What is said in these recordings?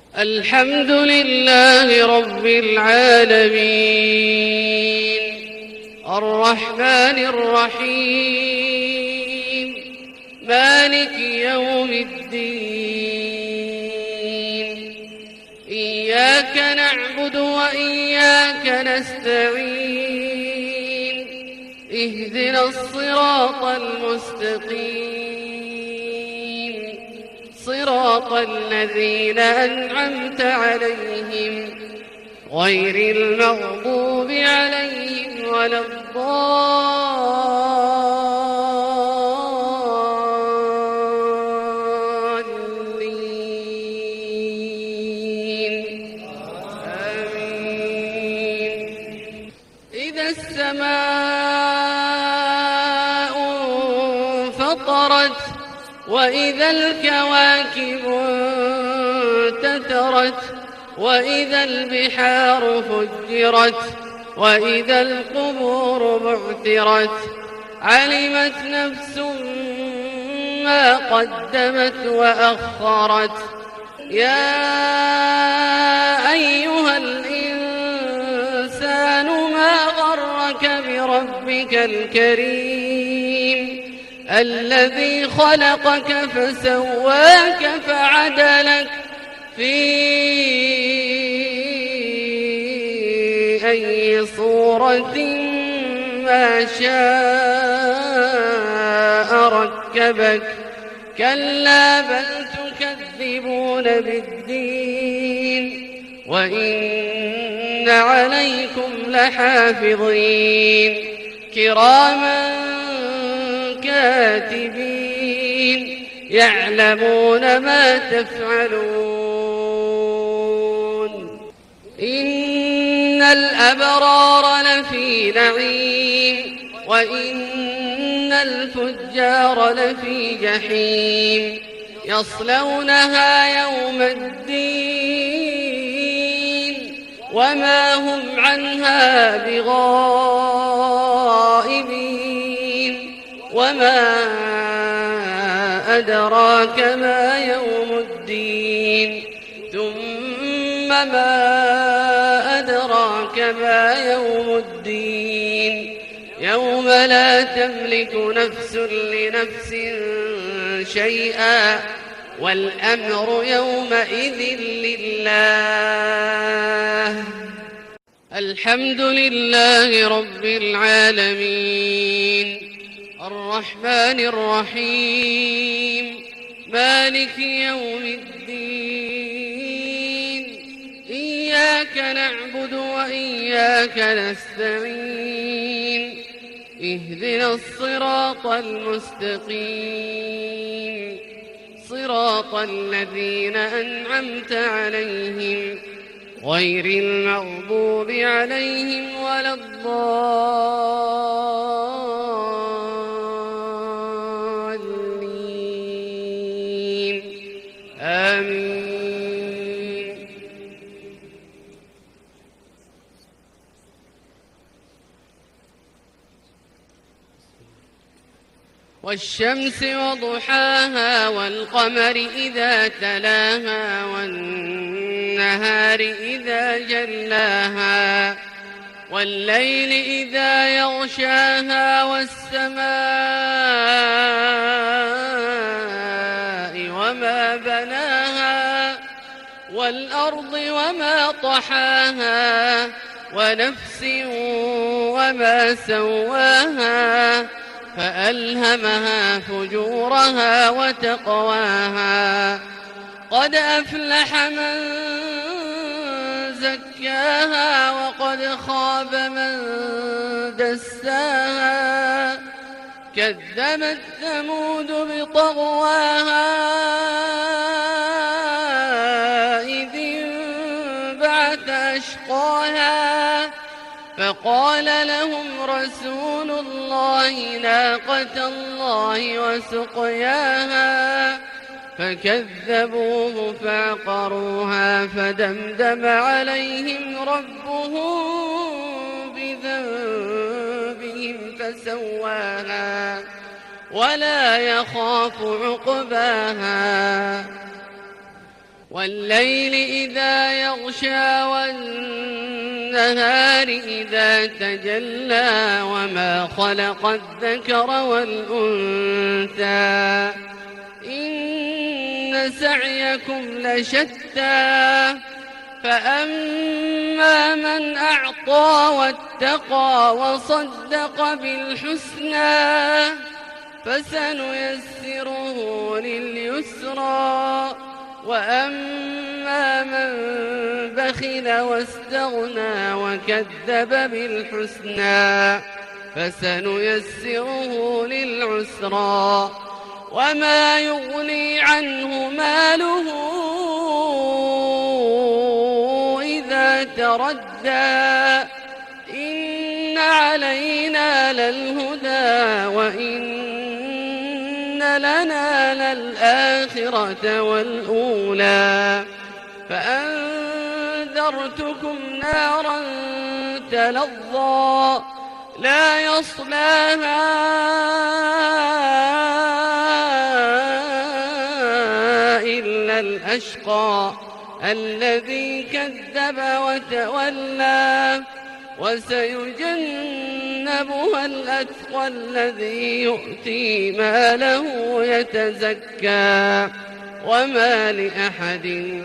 الحمد لله رب العالمين الرحمن الرحيم مالك يوم الدين إياك نعبد وإياك نستعين اهدنا الصراط المستقيم صراط الذين أنعمت عليهم غير المغضوب عليهم ولا الضالين آمين. إذا السماء انفطرت وإذا الكواكب انتثرت وإذا البحار فجرت وإذا القبور بعثرت علمت نفس ما قدمت وأخرت يا أيها الإنسان ما غرك بربك الكريم الذي خلقك فسواك فعدلك في أي صورة ما شاء ركبك كلا بل تكذبون بالدين وإن عليكم لحافظين كراما كاتبين يعلمون ما تفعلون إن الأبرار لفي نعيم وإن الفجار لفي جحيم يصلونها يوم الدين وما هم عنها بغائبين وما أدراك ما يوم الدين ثم ما أدراك ما يوم الدين يوم لا تملك نفس لنفس شيئا والأمر يومئذ لله. الحمد لله رب العالمين الرحمن الرحيم مالك يوم الدين إياك نعبد وإياك نستعين اهدنا الصراط المستقيم صراط الذين أنعمت عليهم غير المغضوب عليهم ولا الضالين آمين. والشمس وضحاها والقمر إذا تلاها والنهار إذا جلاها والليل إذا يغشاها والسماء وما بناها والأرض وما طحاها ونفس وما سواها فألهمها فجورها وتقواها قد أفلح من زكاها وقد خاب من دساها كذبت ثمود بطغواها إذ انبعث أشقاها فقال لهم رسول الله ناقة الله وسقياها فكذبوه فعقروها فدمدم عليهم ربهم بذنبهم فسواها ولا يخاف عقباها والليل إذا يغشى والنهار إذا تجلى وما خلق الذكر والأنثى إن سعيكم لشتى فأما من أعطى واتقى وصدق بالحسنى فسنيسره لليسرى وأما من بخل واستغنى وكذب بالحسنى فسنيسره للعسرى وما يغني عنه ماله إذا تردى إن علينا للهدى وإن لنا للآخرة والأولى فأنذرتكم نارا تلظى لا يصلاها إلا الأشقى الذي كذب وتولى وسيجنبها الأتقى الذي يؤتي ماله يتزكى وما لأحد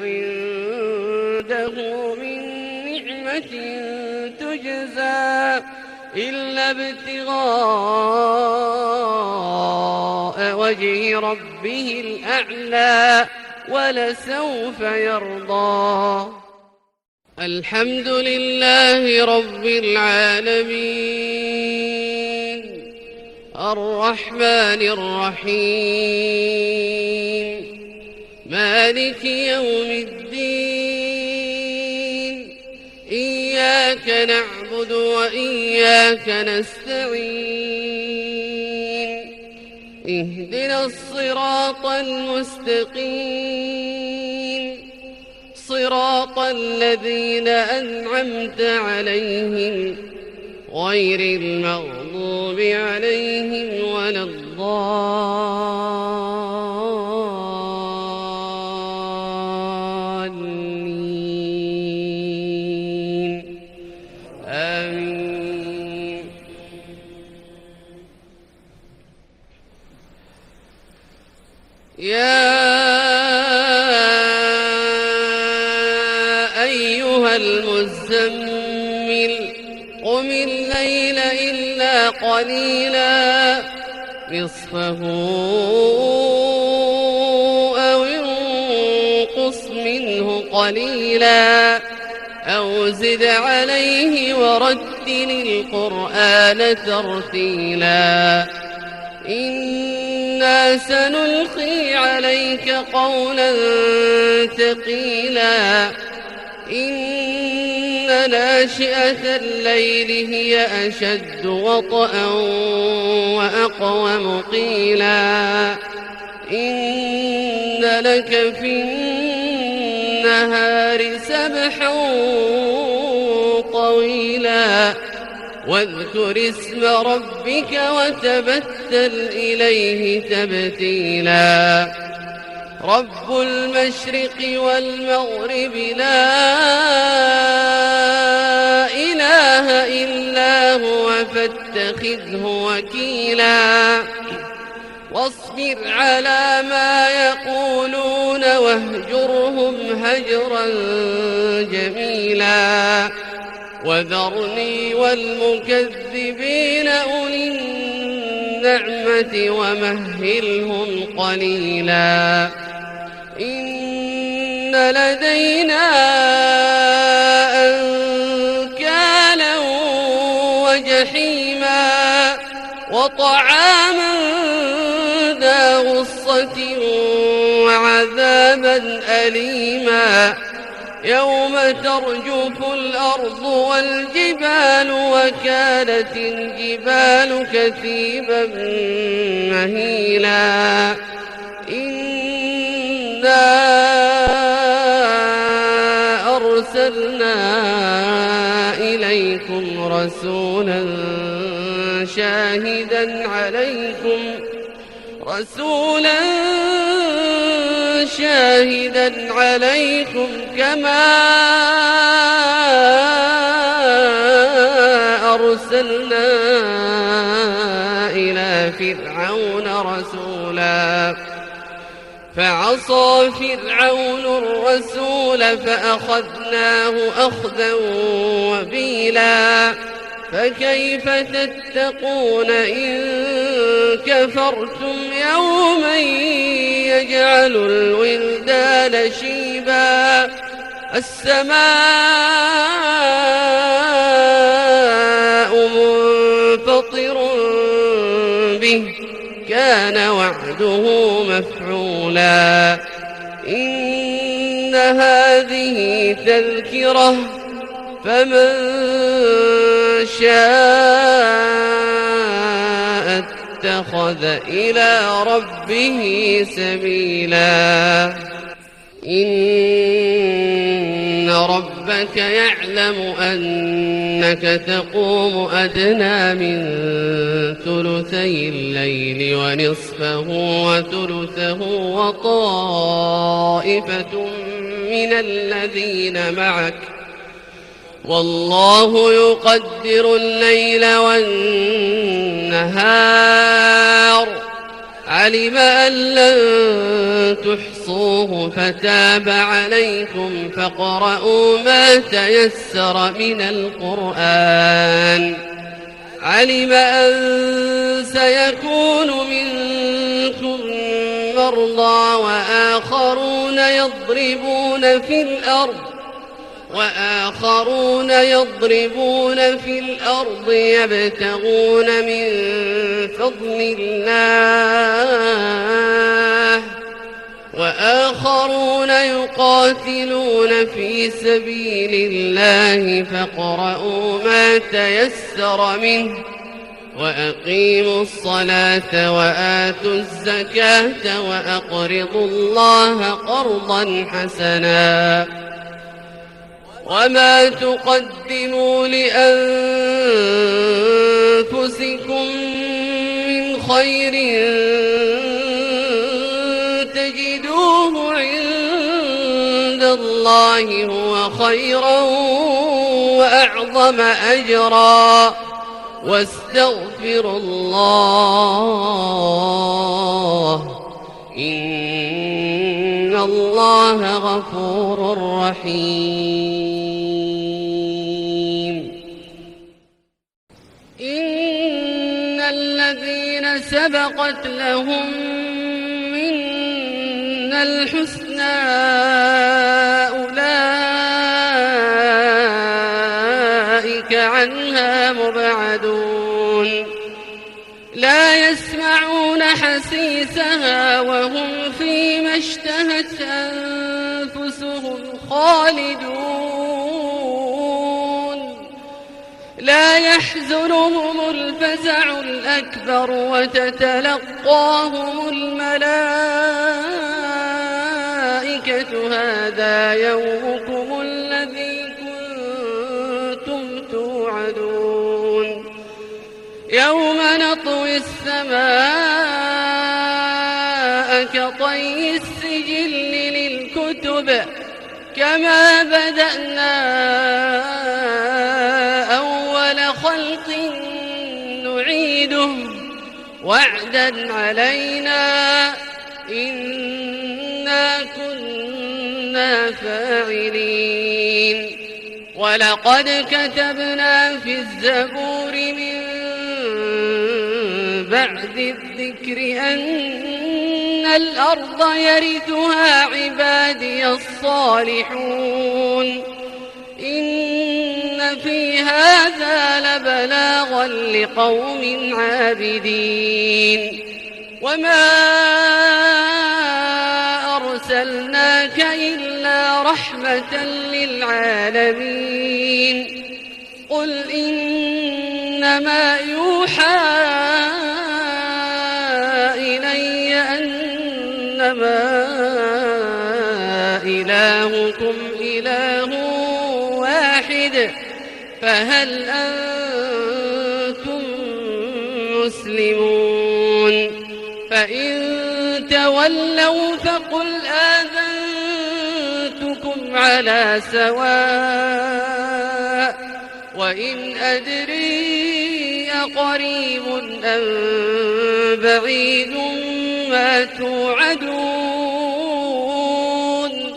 عنده من نعمة تجزى إلا ابتغاء وجه ربه الأعلى ولسوف يرضى. الحمد لله رب العالمين الرحمن الرحيم مالك يوم الدين إياك نعبد وإياك نستعين اهدنا الصراط المستقيم صراط الذين أنعمت عليهم غير المغضوب عليهم ولا الضالين آمين. يا أيها المزمل قم الليل إلا قليلا نصفه أو انقص منه قليلا أو زد عليه ورتل القرآن ترتيلا إنا سنلقي عليك قولا ثقيلا إن ناشئة الليل هي أشد وطئا وأقوم قيلا إن لك في النهار سبحا طويلا واذكر اسم ربك وتبتل إليه تبتيلا رب المشرق والمغرب لا إله إلا هو فاتخذه وكيلا واصبر على ما يقولون واهجرهم هجرا جميلا وذرني والمكذبين أولي النعمة ومهلهم قليلا إن لدينا أنكالا وجحيما وطعاما ذا غصة وعذابا أليما يوم ترجف الأرض والجبال وكانت الجبال كثيبا مهيلا إنا أرسلنا إليكم رسولا شاهدا عليكم كما أرسلنا إلى فرعون رسولا فعصى فرعون الرسول فأخذناه أخذا وبيلا فكيف تتقون إن كفرتم يوما يجعل الولدان شيبا السماء منفطر به كان وعده مفعولا إن هذه تذكرة فمن شاء اتخذ إلى ربه سبيلا إن ربك يعلم أنك تقوم أدنى من ثلثي الليل ونصفه وثلثه وطائفة من الذين معك والله يقدر الليل والنهار علم أن لن تحصوه فتاب عليكم فاقرؤوا ما تيسر من القرآن علم أن سيكون منكم مرضى وآخرون يضربون في الأرض يبتغون من فضل الله وآخرون يقاتلون في سبيل الله فاقرؤوا ما تيسر منه وأقيموا الصلاة وآتوا الزكاة وأقرضوا الله قرضا حسنا وما تقدموا لأنفسكم من خير تجدوه عند الله هو خيرا وأعظم أجرا واستغفروا الله إن الله غفور رحيم إن الذين سبقت لهم منا الحسنى أولئك عنها مبعدون لا يسمعون حسيسها وهم فيما اشتهت أنفسهم خالدون لا يحزنهم الفزع الأكبر وتتلقاهم الملائكة هذا يومكم الذي كنتم توعدون يوم نطوي السماء كطي السجل للكتب كما بدأنا أول خلق نعيده وعدا علينا إنا كنا فاعلين ولقد كتبنا في الزبور من بعد الذكر أن الأرض يرثها عبادي الصالحون إن في هذا لبلاغا لقوم عابدين وما أرسلناك إلا رحمة للعالمين قل إنما يوحى إلي أنما إلهكم إله واحد فهل أنتم مسلمون فإن تولوا فقل آذنتكم على سواء وإن أدري أقريب أم بعيد ما توعدون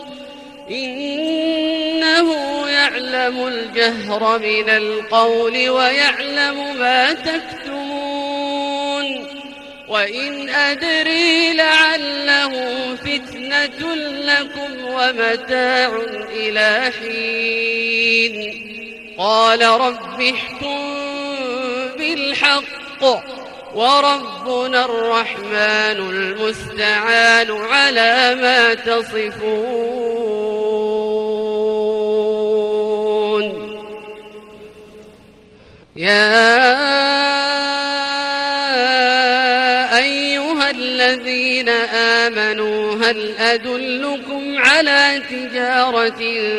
إنه يعلم الجهر من القول ويعلم ما تكتمون وإن أدري لعله فتنة لكم ومتاع إلى حين قال رب احكم بالحق وربنا الرحمن المستعان على ما تصفون يا أيها الذين آمنوا هل أدلكم على تجارة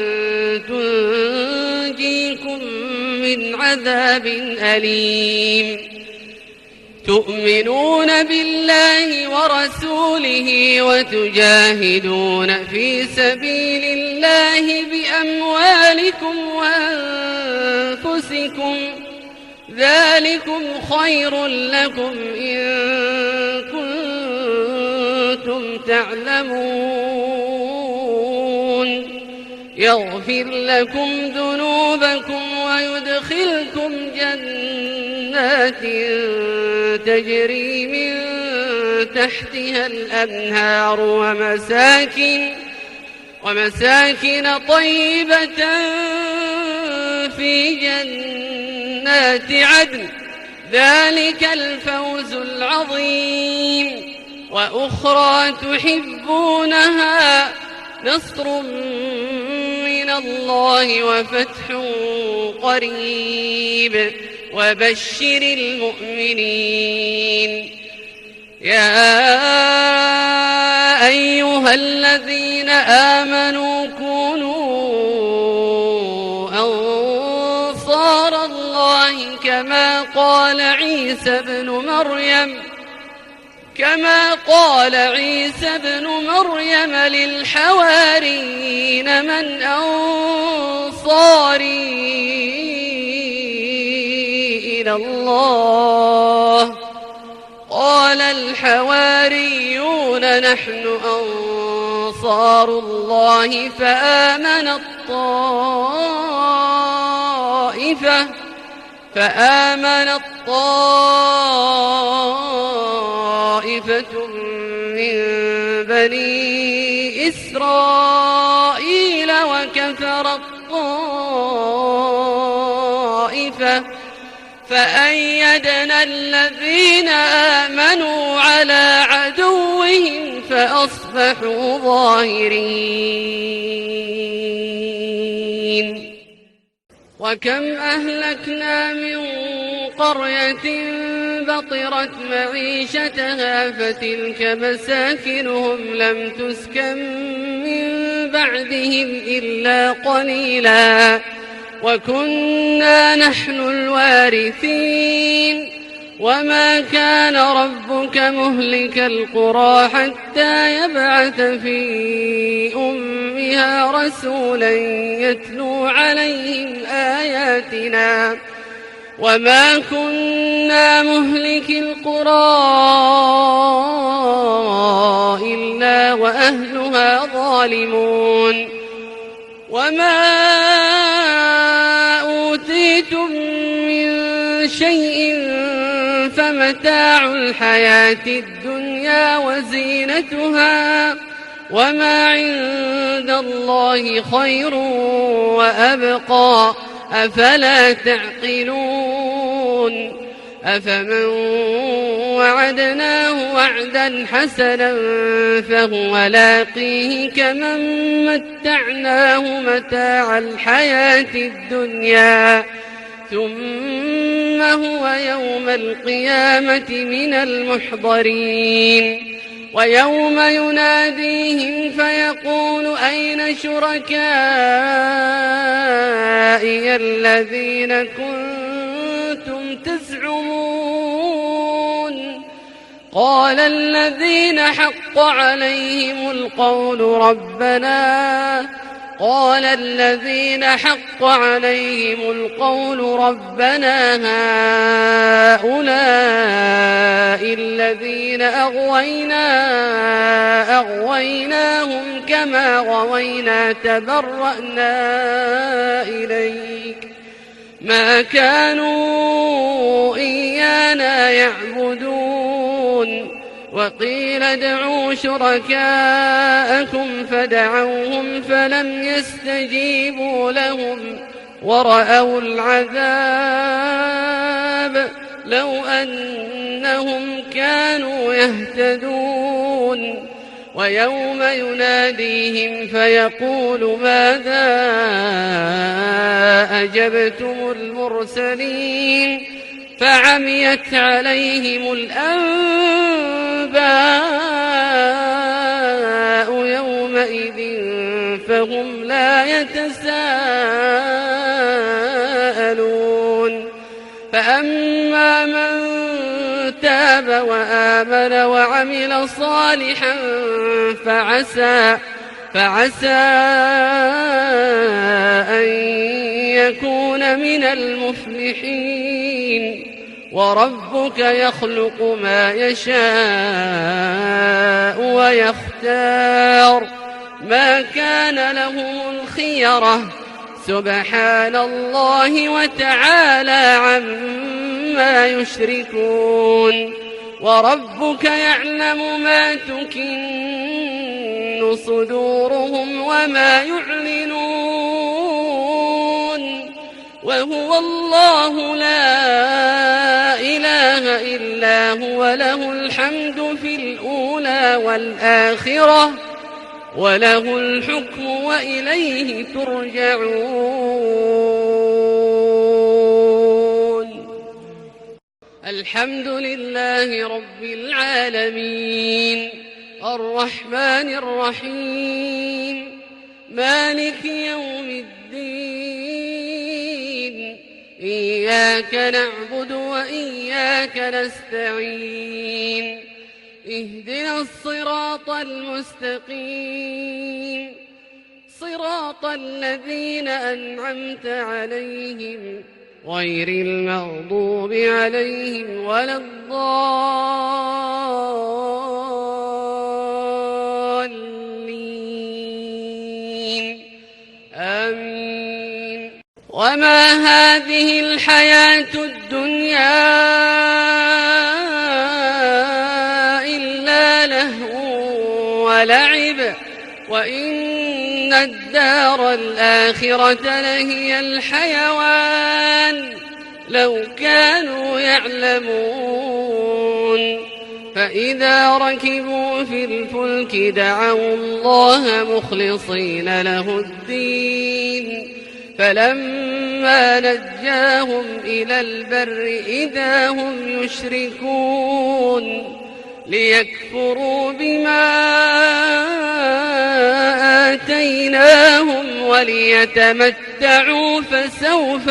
تنجيكم من عذاب أليم تؤمنون بالله ورسوله وتجاهدون في سبيل الله بأموالكم وأنفسكم ذلكم خير لكم إن كنتم تعلمون يغفر لكم ذنوبكم ويدخلكم جنات تجري من تحتها الأنهار ومساكن طيبة في جنات عدن ذلك الفوز العظيم وأخرى تحبونها نصر من الله وفتح قريب وبشر المؤمنين يا أيها الذين آمنوا كونوا أنصار الله كما قال عيسى بن مريم للحواريين من أنصاري إلى الله قال الحواريون نحن أنصار الله فآمنت طائفة من بني إسرائيل وكفرت طائفة فأيدنا الذين آمنوا على عدوهم فأصبحوا ظاهرين وكم أهلكنا من قرية بطرت معيشتها فتلك مساكنهم لم تسكن من بعدهم إلا قليلا وكنا نحن الوارثين وما كان ربك مهلك القرى حتى يبعث في أمها رسولا يتلو عليهم آياتنا وما كنا مهلك القرى إلا وأهلها ظالمون وما أوتيتم من شيء فمتاع الحياة الدنيا وزينتها وما عند الله خير وأبقى أفلا تعقلون أفمن وعدناه وعدا حسنا فهو لاقيه كمن متعناه متاع الحياة الدنيا ثم هو يوم القيامة من المحضرين ويوم يناديهم فيقول أين شركائي الذين كنتم تزعمون قال الذين حق عليهم القول ربنا هؤلاء الذين أغويناهم كما غوينا تبرأنا إليك ما كانوا إيانا يعبدون وقيل ادعوا شركاءكم فدعوهم فلم يستجيبوا لهم ورأوا العذاب لو أنهم كانوا يهتدون ويوم يناديهم فيقول ماذا أجبتم المرسلين فعميت عليهم الأنباء يومئذ فهم لا يتساءلون فأما من تاب وآمن وعمل صالحا فعسى أن يكون من المفلحين وربك يخلق ما يشاء ويختار ما كان لهم الخيرة سبحان الله وتعالى عما يشركون وربك يعلم ما تكن صدورهم وما يعلنون وهو الله لا إله إلا هو له الحمد في الأولى والآخرة وله الحكم وإليه ترجعون الحمد لله رب العالمين الرحمن الرحيم مالك يوم الدين إياك نعبد وإياك نستعين اهدنا الصراط المستقيم صراط الذين أنعمت عليهم غير المغضوب عليهم ولا الضالين آمين وما هذه الحياة الدنيا إلا لهو ولعب وإن الدار الآخرة لهي الحيوان لو كانوا يعلمون فإذا ركبوا في الفلك دعوا الله مخلصين له الدين فلما نجاهم إلى البر إذا هم يشركون ليكفروا بما آتيناهم وليتمتعوا فسوف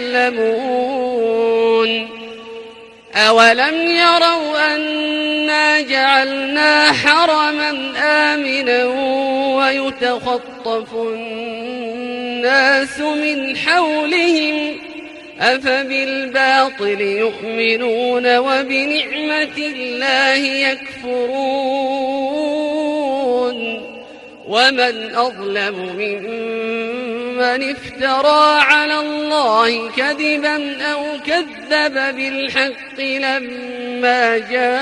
يعلمون أولم يروا أنا جعلنا حرما آمنا ويتخطف الناس من حولهم أفبالباطل يؤمنون وبنعمة الله يكفرون ومن أظلم ممن افترى على الله كذبا أو كذب بالحق لما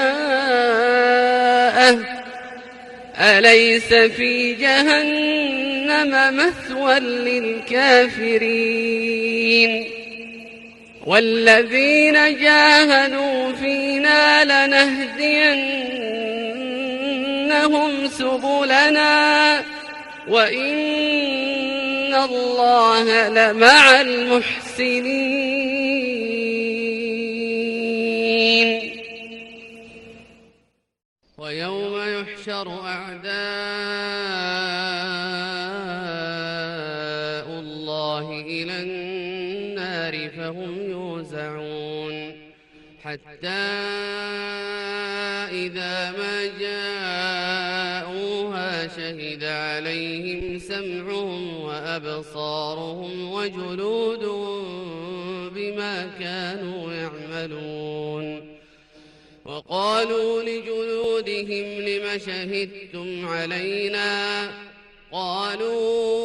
جاءه أليس في جهنم مثوى للكافرين والذين جاهدوا فينا لنهدينهم سبلنا وإن الله لمع المحسنين ويوم يحشر أعداء الله إلى النار فهم يوزعون حتى إذا ما جاءوها شهد عليهم سمعهم وأبصارهم وجلودهم بما كانوا يعملون. وقالوا لجلودهم لم شهدتم علينا؟ قالوا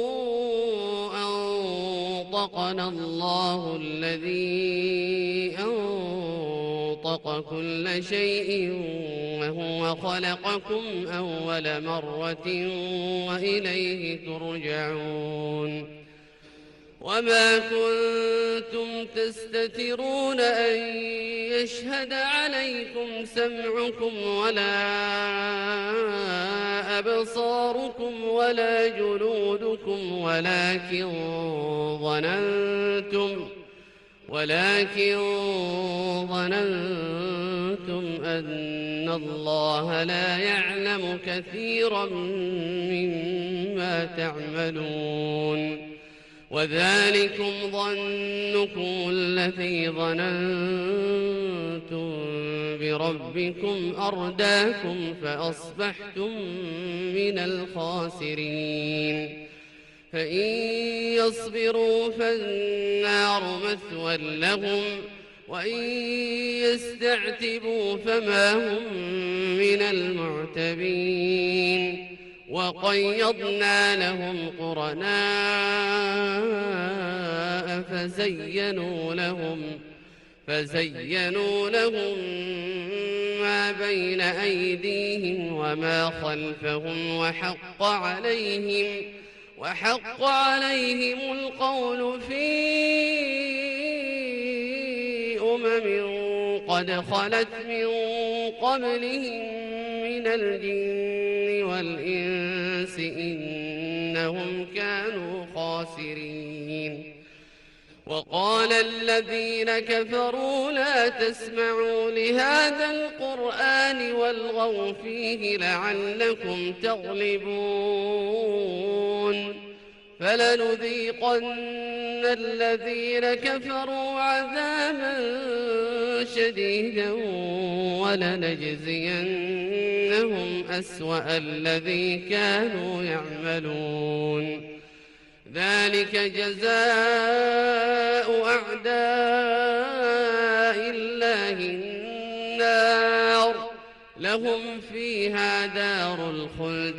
أنطقنا الله الذي أنطق كل شيء وهو خلقكم أول مرة وإليه ترجعون. وما كنتم تستترون أن يشهد عليكم سمعكم ولا أبصاركم ولا جلودكم ولكن ظننتم أن الله لا يعلم كثيرا مما تعملون. وذلكم ظنكم الذي ظننتم بربكم أرداكم فأصبحتم من الخاسرين. فإن يصبروا فالنار مثوى لهم وإن يستعتبوا فما هم من المعتبين. وقيضنا لهم قرناء فزينوا لهم ما بين أيديهم وما خلفهم وحق عليهم القول في قد خلت من قبلهم من الجن والإنس إنهم كانوا خاسرين. وقال الذين كفروا لا تسمعوا لهذا القرآن والغوا فيه لعلكم تغلبون. فلنذيقن الذين كفروا عذابا شديدا ولنجزينهم أسوأ الذي كانوا يعملون. ذلك جزاء أعداء الله النار لهم فيها دار الخلد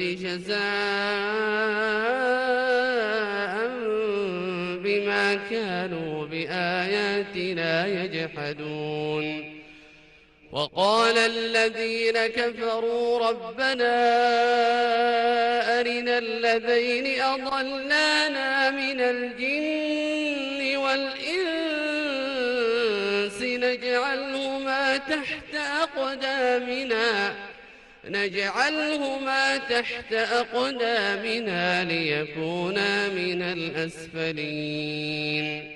جزاء بما كانوا بآياتنا يجحدون. وقال الذين كفروا ربنا أرنا الذين أضلانا من الجن والإنس نجعلهما تحت أقدامنا ليكونا من الأسفلين.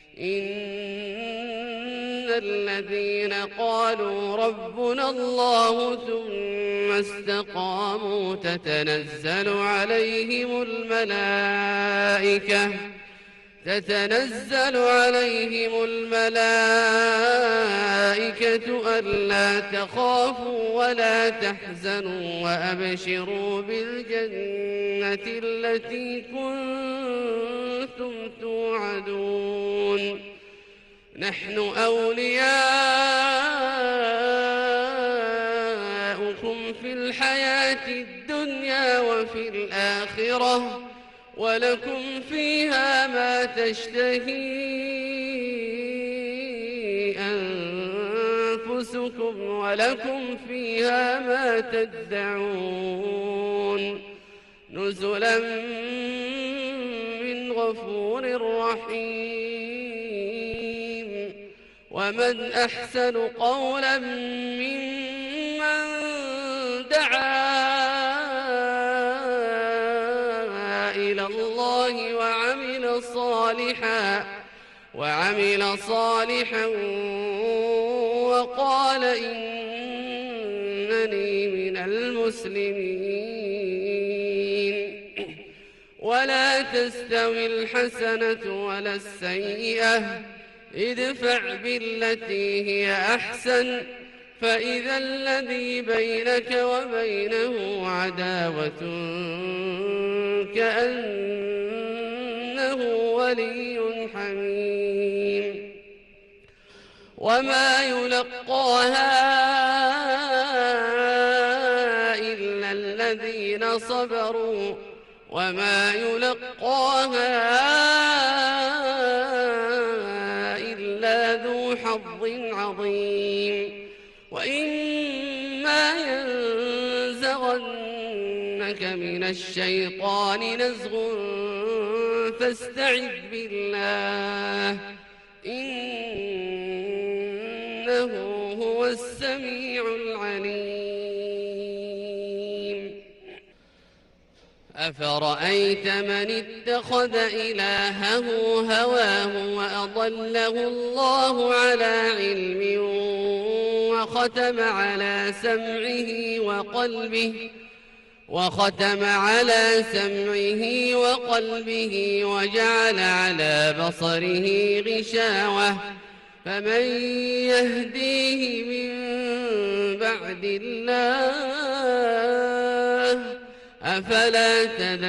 إن الذين قالوا ربنا الله ثم استقاموا تتنزل عليهم الملائكة ألا تخافوا ولا تحزنوا وأبشروا بالجنة التي كنتم توعدون. نحن أولياؤكم في الحياة الدنيا وفي الآخرة ولكم فيها ما تشتهي أنفسكم ولكم فيها ما تدعون. نزلا من غفور رحيم. ومن أحسن قولا ممن دعا إلى الله وعمل صالحا وقال إنني من المسلمين. ولا تستوي الحسنة ولا السيئة ادفع بالتي هي أحسن فإذا الذي بينك وبينه عداوة كأنه ولي حميم وما يلقاها إلا الذين صبروا وما يلقاها إلا ذو حظ عظيم وإما ينزغنك من الشيطان نزغ فاستعذ بالله إنه هو السميع العليم أفرأيت من اتخذ إلهه هواه وأضله الله على علم وختم على سمعه وقلبه وجعل على بصره غشاوة فمن يهديه من بعد الله أفلا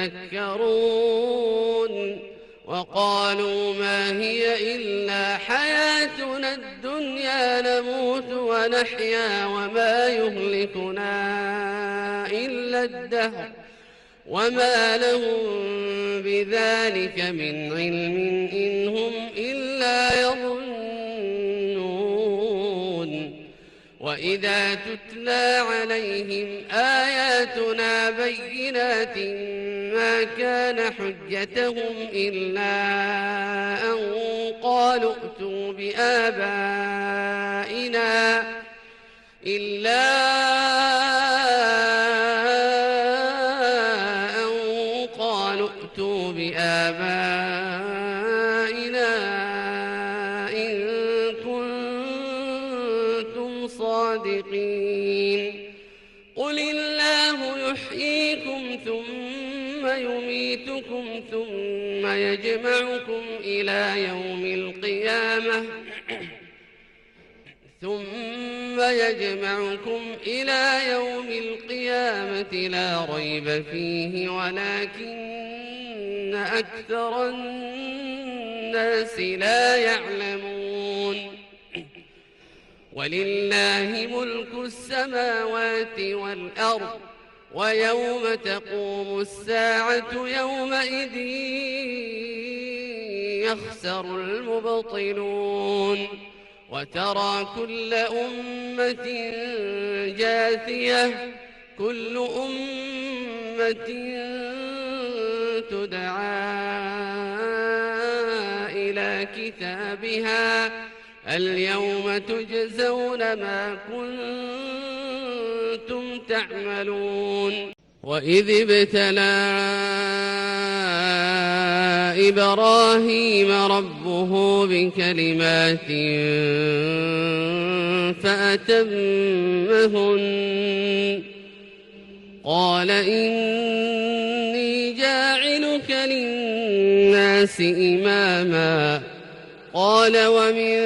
تذكرون وقالوا ما هي إلا حياتنا الدنيا نموت ونحيا وما يهلكنا إلا الدهر وما لهم بذلك من علم إن هم إلا يظنون وإذا تتلى عليهم آياتنا بينات ما كان حجتهم إلا أن قالوا ائتوا بآبائنا إن كنتم صادقين قل الله يحييكم ثم يميتكم ثم يجمعكم إلى يوم القيامة لا ريب فيه ولكن أكثر الناس لا يعلمون ولله ملك السماوات والأرض ويوم تقوم الساعة يومئذ يخسر المبطلون وترى كل أمة جاثية كل أمة تدعى إلى كتابها اليوم تجزون ما كنتم تعملون وإذ ابتلى إبراهيم ربه بكلمات فأتمهن قال إني جاعلك للناس إماما قال ومن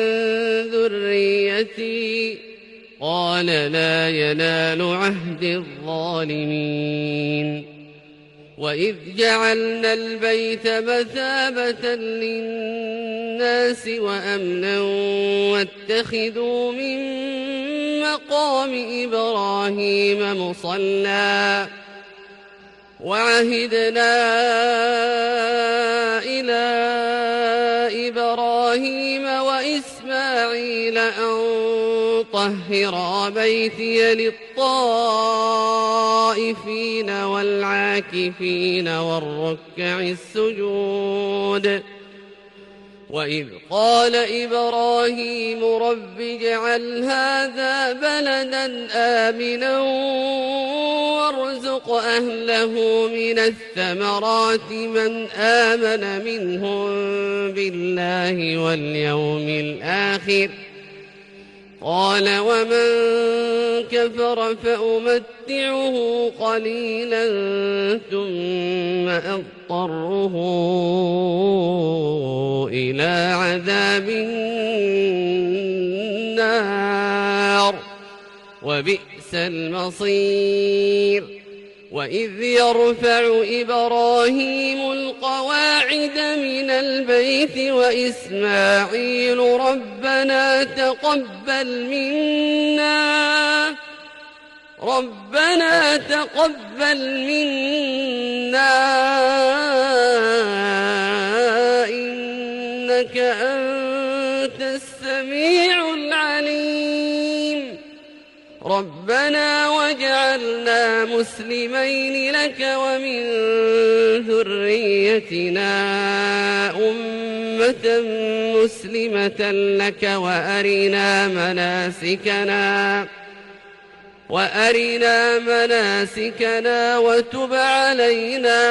ذريتي قال لا ينال عهد الظالمين وإذ جعلنا البيت مثابة للناس وأمنا واتخذوا من مقام إبراهيم مصلى وعهدنا إلى إبراهيم وإسماعيل أن طهرا بيتي للطائفين والعاكفين والركع السجود وإذ قال إبراهيم رب اجعل هذا بلدا آمنا وارزق أهله من الثمرات من آمن منهم بالله واليوم الآخر قال ومن كفر فأمتعه قليلا ثم أضطره إلى عذاب النار وبئس المصير. وإذ يرفع إبراهيم القواعد من البيت وإسماعيل ربنا تقبل منا إنك أنت السميع العليم. ربنا واجعلنا مسلمين لك ومن ذريتنا أمة مسلمة لك وأرنا مناسكنا وتب علينا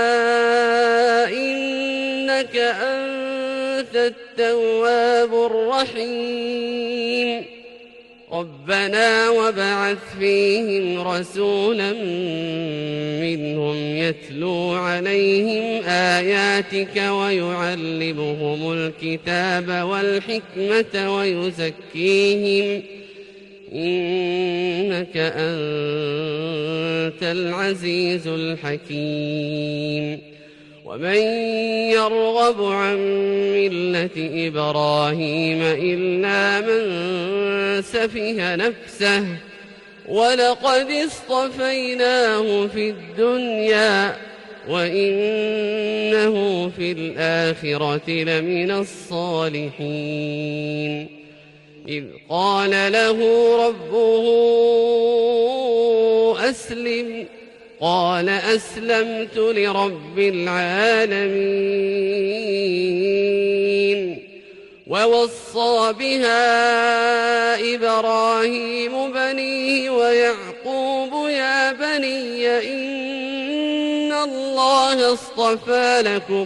إنك أنت التواب الرحيم. ربنا وابعث فيهم رسولا منهم يتلو عليهم آياتك ويعلمهم الكتاب والحكمة ويزكيهم إنك أنت العزيز الحكيم. ومن يرغب عن ملة إبراهيم إلا من سفه نفسه ولقد اصطفيناه في الدنيا وإنه في الآخرة لمن الصالحين. إذ قال له ربه أسلم قال أسلمت لرب العالمين. ووصى بها إبراهيم بنيه ويعقوب يا بني إن الله اصطفى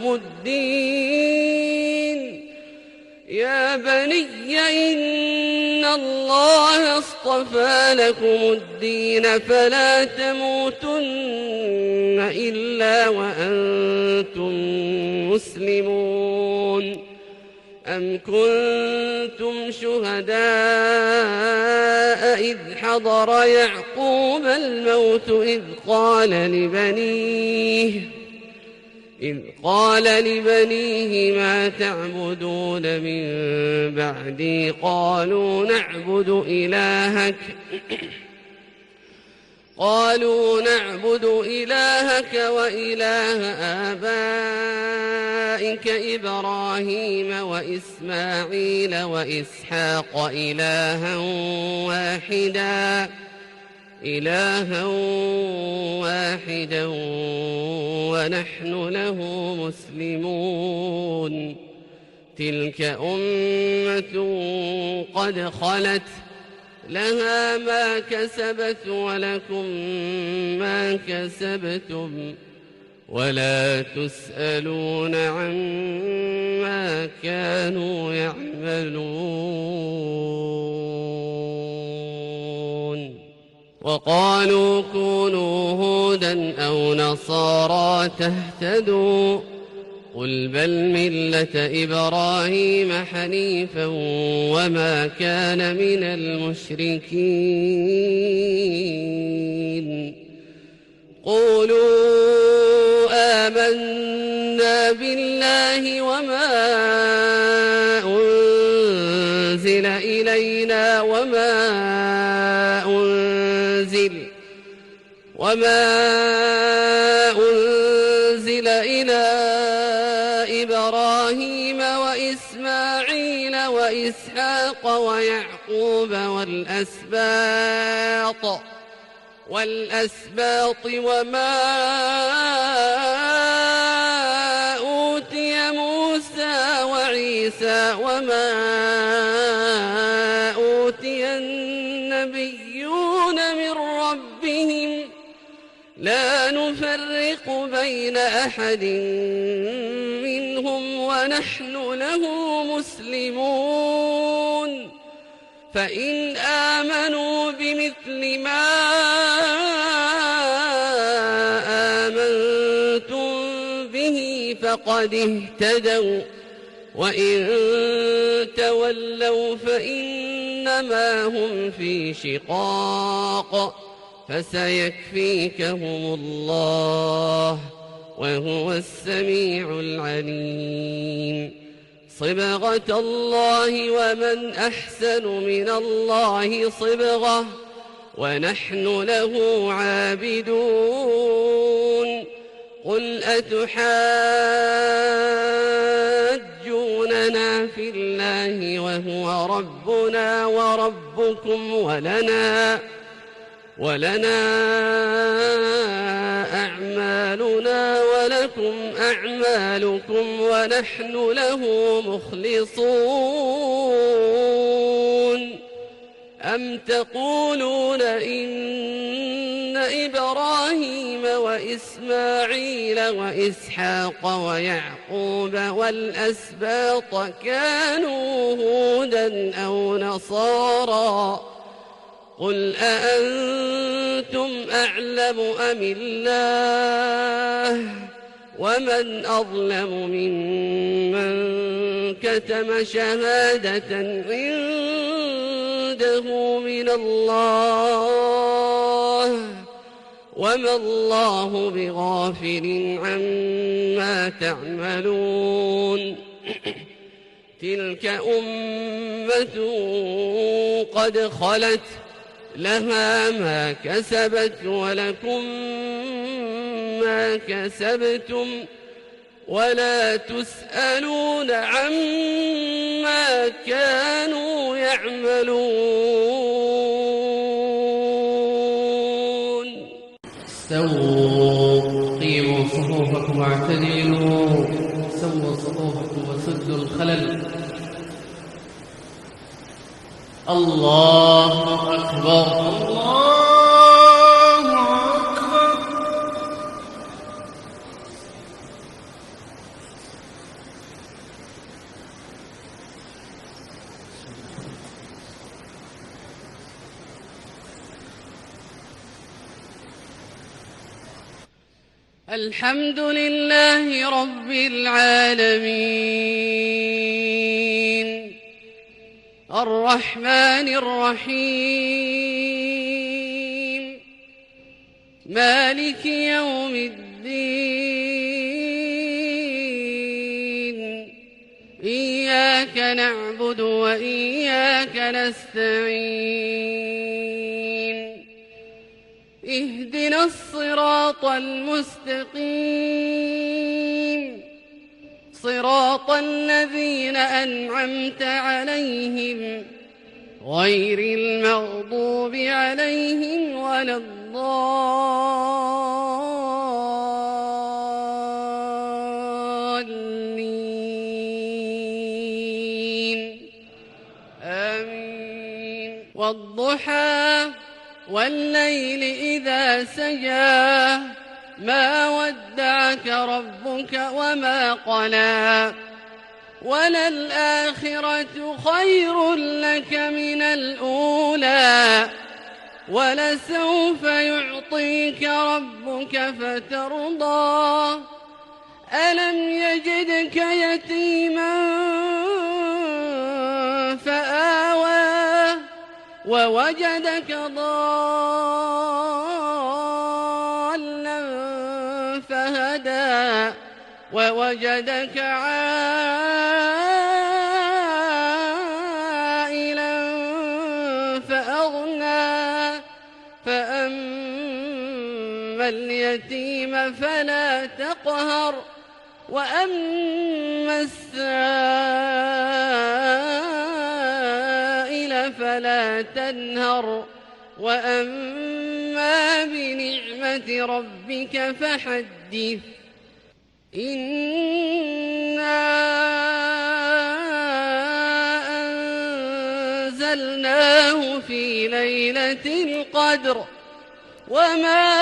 لكم الدين فلا تموتن إلا وأنتم مسلمون. أم كنتم شهداء إذ حضر يعقوب الموت إذ قال لبنيه ما تعبدون من بعدي قالوا نعبد إلهك وإله آبائك إبراهيم وإسماعيل وإسحاق إلها واحدا ونحن له مسلمون. تلك أمة قد خلت لها ما كسبت ولكم ما كسبتم ولا تسألون عما كانوا يعملون. وقالوا كونوا هودا أو نصارى تهتدوا قل بل ملة إبراهيم حنيفا وما كان من المشركين. قولوا آمنا بالله وما أنزل إلينا وما أنزل إلى إبراهيم وإسماعيل وإسحاق ويعقوب والأسباط وما أوتي موسى وعيسى وما أوتي النبيون من ربهم لا نفرق بين أحد منهم ونحن له مسلمون. فإن آمنوا بمثل ما آمنتم به فقد اهتدوا وإن تولوا فإنما هم في شقاق فسيكفيكهم الله وهو السميع العليم صبغة الله ومن أحسن من الله صبغة ونحن له عابدون قل أتحاجوننا في الله وهو ربنا وربكم ولنا أعمالنا ولكم أعمالكم ونحن له مخلصون أم تقولون إن إبراهيم وإسماعيل وإسحاق ويعقوب والأسباط كانوا هودا أو نصارى قل أأنتم أعلم أم الله ومن أظلم ممن كتم شهادة عنده من الله وما الله بغافل عما تعملون تلك أمة قد خلت لها ما كسبت ولكم ما كسبتم ولا تسألون عما كانوا يعملون استووا قيموا صفوفكم واعتدلوا سووا صفوفكم وسدوا الخلل الله أكبر الله أكبر الحمد لله رب العالمين الرحمن الرحيم مالك يوم الدين إياك نعبد وإياك نستعين اهدنا الصراط المستقيم صراط الذين أنعمت عليهم غير المغضوب عليهم ولا الضالين آمين والضحى والليل إذا سجى ما ودعك ربك وما قلى وللآخرة خير لك من الأولى ولسوف يعطيك ربك فترضى ألم يجدك يتيما فآوى ووجدك ضالا فهدى ووجدك عائلا فأغنى فأما اليتيم فلا تقهر وأما السائل فلا تنهر وأما بنعمة ربك فحدث إنا أنزلناه في ليلة القدر وما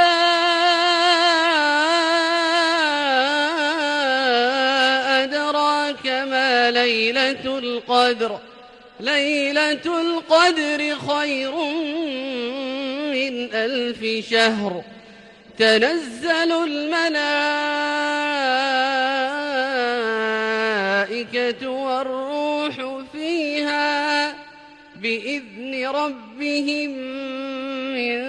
أدراك ما ليلة القدر ليلة القدر خير من 1000 شهر تنزل الملائكة الملائكة والروح فيها بإذن ربهم من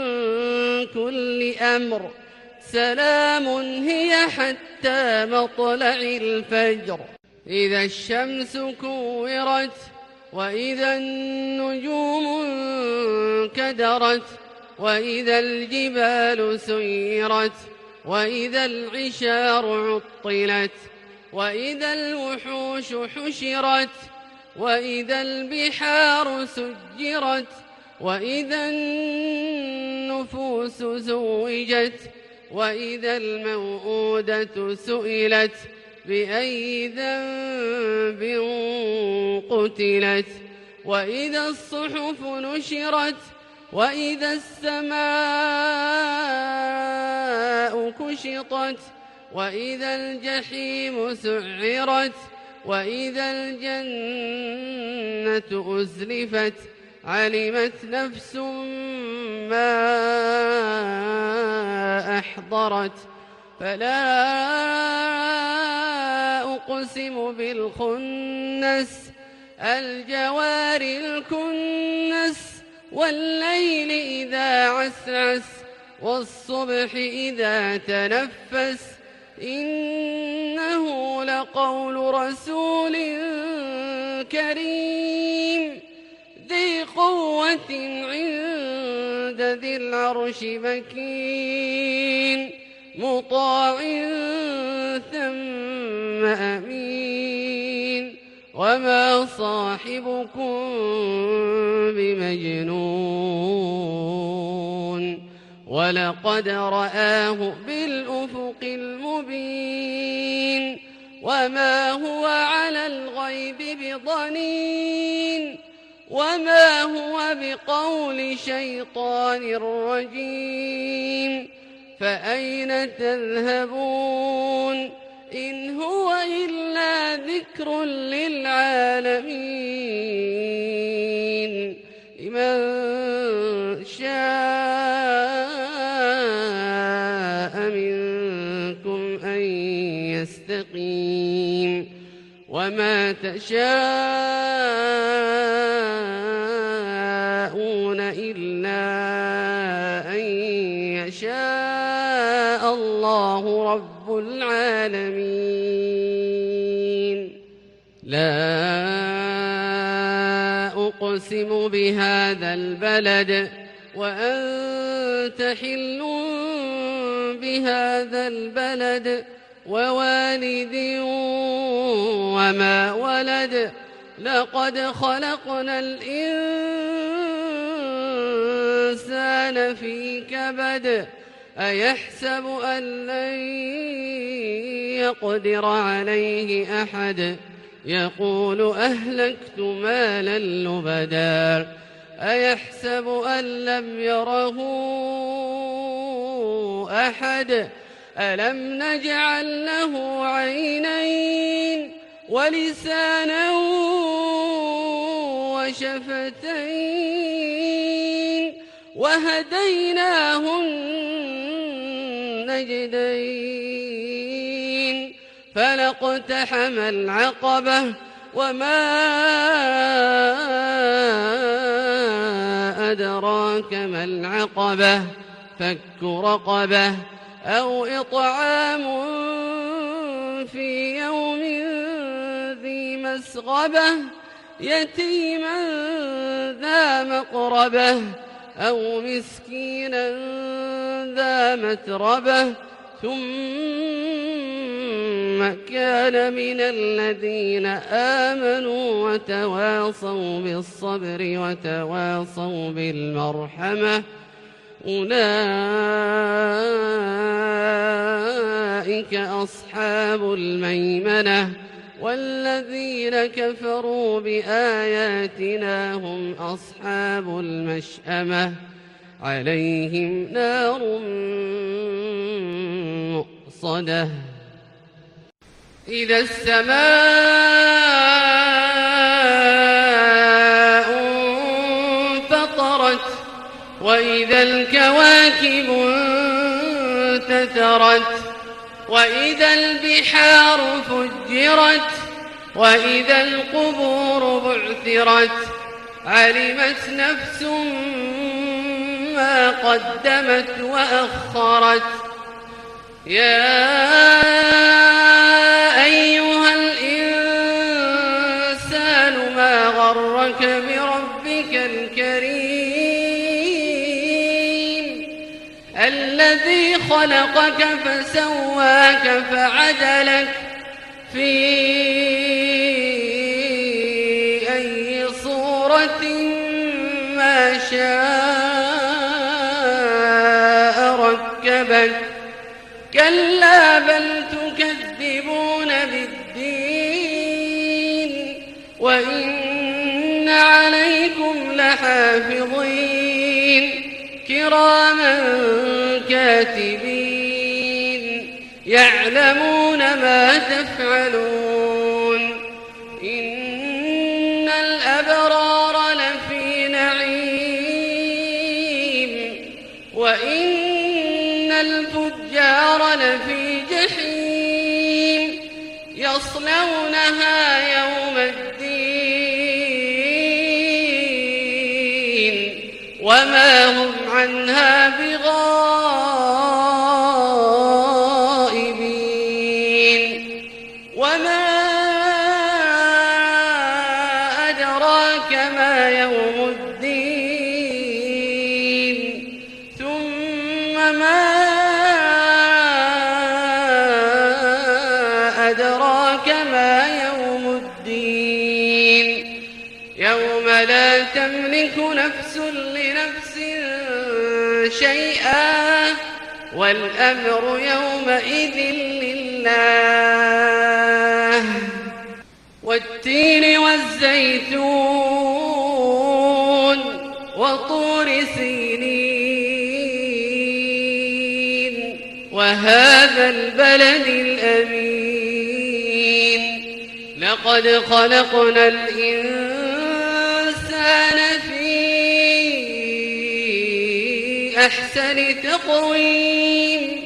كل أمر سلام هي حتى مطلع الفجر. إذا الشمس كورت وإذا النجوم انكدرت وإذا الجبال سيرت وإذا العشار عطلت وإذا الوحوش حشرت وإذا البحار سجرت وإذا النفوس زوجت وإذا الموءودة سئلت بأي ذنب قتلت وإذا الصحف نشرت وإذا السماء كشطت وإذا الجحيم سعرت وإذا الجنة أزلفت علمت نفس ما أحضرت. فلا أقسم بالخنس الجوار الكنس والليل إذا عسعس والصبح إذا تنفس إنه لقول رسول كريم ذي قوة عند ذي العرش مكين مطاع ثم أمين وما صاحبكم بمجنون ولقد رآه بالأفق المبين وما هو على الغيب بضنين وما هو بقول شيطان رجيم فأين تذهبون إن هو إلا ذكر للعالمين لمن شاء منكم أن يستقيم وما تشاءون إلا أن يشاء الله رب العالمين. لا أقسم بهذا البلد وأنت حل بهذا البلد ووالد وما ولد لقد خلقنا الإنسان في كبد أيحسب أن لن يقدر عليه أحد يقول أهلكت مالا لبدا أيحسب أن لم يره أحد ألم نجعل له عينين ولسانا وشفتين وهديناه النجدين فلاقتحم العقبة وما أدراك ما العقبة فك رقبة أو إطعام في يوم ذي مسغبة يتيما ذا مقربة أو مسكينا ذا متربة ثم كان من الذين آمنوا وتواصوا بالصبر وتواصوا بالمرحمة أولئك أصحاب الميمنة والذين كفروا بآياتنا هم أصحاب المشأمة عليهم نار مؤصدة. إذا السماء انفطرت وإذا الكواكب انتثرت وإذا البحار فجرت وإذا القبور بعثرت علمت نفس ما قدمت وأخرت يا أيها الإنسان ما غرك بربك الكريم الذي خلقك فسواك فعدلك في أي صورة ما شاء ركبك كلا بل تكذبون بالدين وإن عليكم لحافظين كراما كاتبين يعلمون ما تفعلون إن الأبرار لفي نعيم وإن الفجار لفي جحيم يصلونها يوم الدين وما هم عنها بغائبين وما أدراك ما يوم الدين ثم ما أدراك ما يوم الدين يوم لا تملك نفس لنفس شيئا والأمر يومئذ لله والتين والزيتون وطور سينين وهذا البلد الأمين لقد خلقنا الإنسان في أحسن تقويم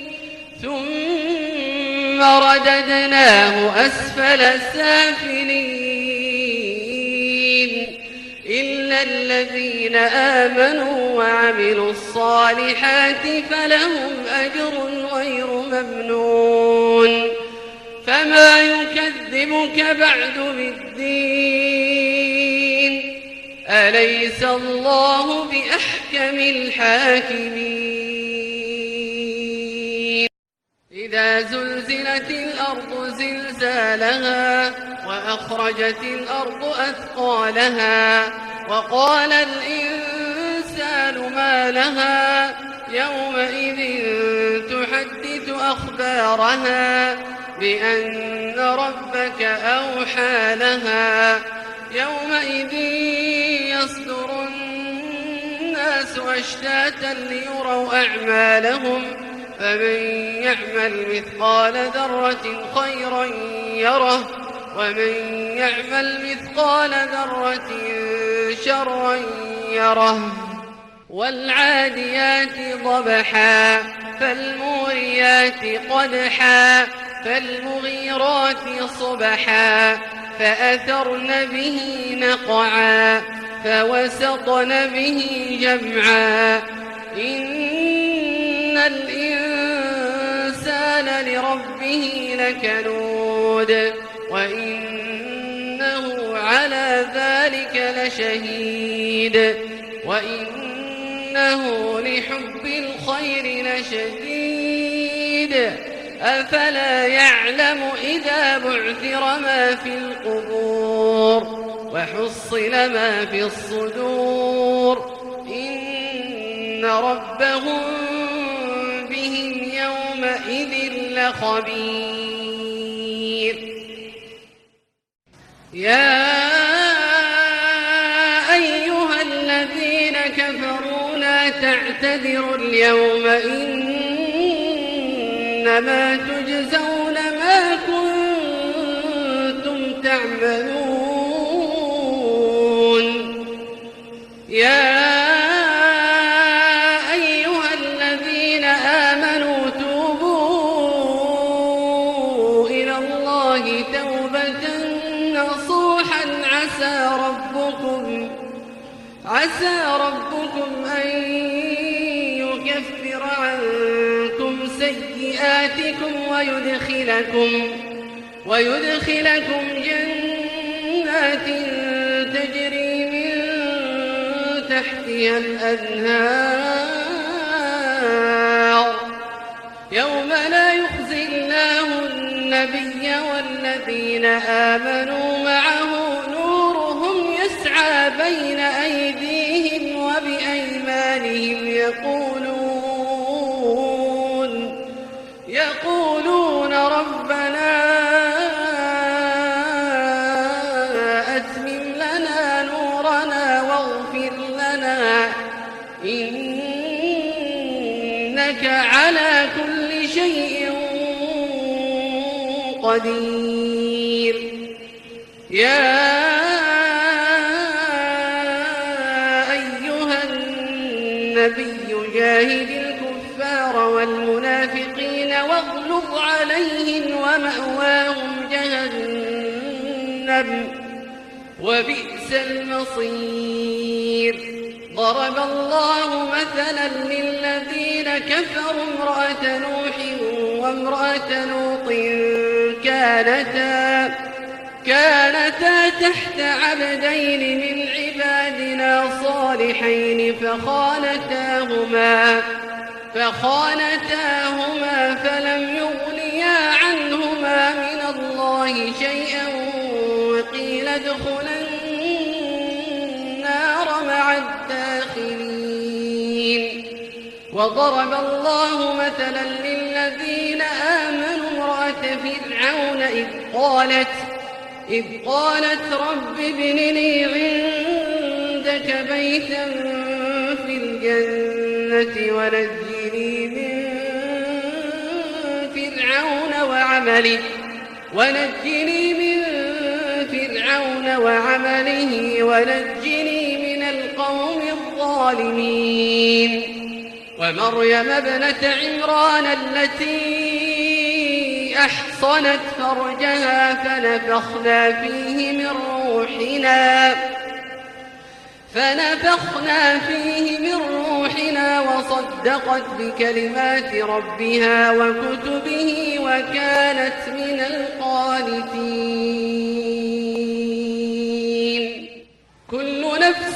ثم رددناه أسفل سافلين إلا الذين آمنوا وعملوا الصالحات فلهم أجر غير ممنون فما يكذبك بعد بالدين أليس الله بأحكم الحاكمين إذا زلزلت الأرض زلزالها وأخرجت الأرض أثقالها وقال الإنسان ما لها يومئذ تحدث أخبارها بأن ربك أوحى لها يومئذ يصدر الناس أشتاتا ليروا أعمالهم فمن يعمل مثقال ذرة خيرا يره ومن يعمل مثقال ذرة شرا يره والعاديات ضبحا فالموريات قدحا فالمغيرات صبحا فأثرن به نقعا فوسطن به جمعا إن الإنسان لربه لكنود وإنه على ذلك لشهيد وإنه لحب الخير لشديد أفلا يعلم إذا بعثر ما في القبور وحصل ما في الصدور إن ربهم بهم يومئذ لخبير يا أيها الذين كفروا لا تعتذروا اليوم إنما تجزون ما كنتم تعملون يا أيها الذين آمنوا توبوا إلى الله توبة عسى ربكم أن يكفر عنكم سيئاتكم ويدخلكم جنات تجري من تحتها الأنهار يوم لا يخزي الله النبي والذين آمنوا معه نورهم يسعى بين أيديهم وبأيمانهم يقولون ربنا أتمم لنا نورنا واغفر لنا إنك على كل شيء قدير. يا أيها النبي جاهد الكفار والمنافقين واغلظ عليهم ومأواهم جهنم وبئس المصير. ضرب الله مثلا للذين كفروا امرأة نوح وامرأة لوط كانتا تحت عبدين من عبادنا صالحين فخانتاهما فلم يغنيا عنهما من الله شيئا وقيل ادخلا النار مع الداخلين. وضرب الله مثلا للذين آمنوا امرأة فرعون إذ قالت رب ابن لي عندك بيتا في الجنة ونجني من فرعون وعمله ونجني من القوم الظالمين. ومريم ابنة عمران التي أحصنت فرجها فنفخنا فيه من روحنا وصدقت بكلمات ربها وكتبه وكانت من القانتين. كل نفس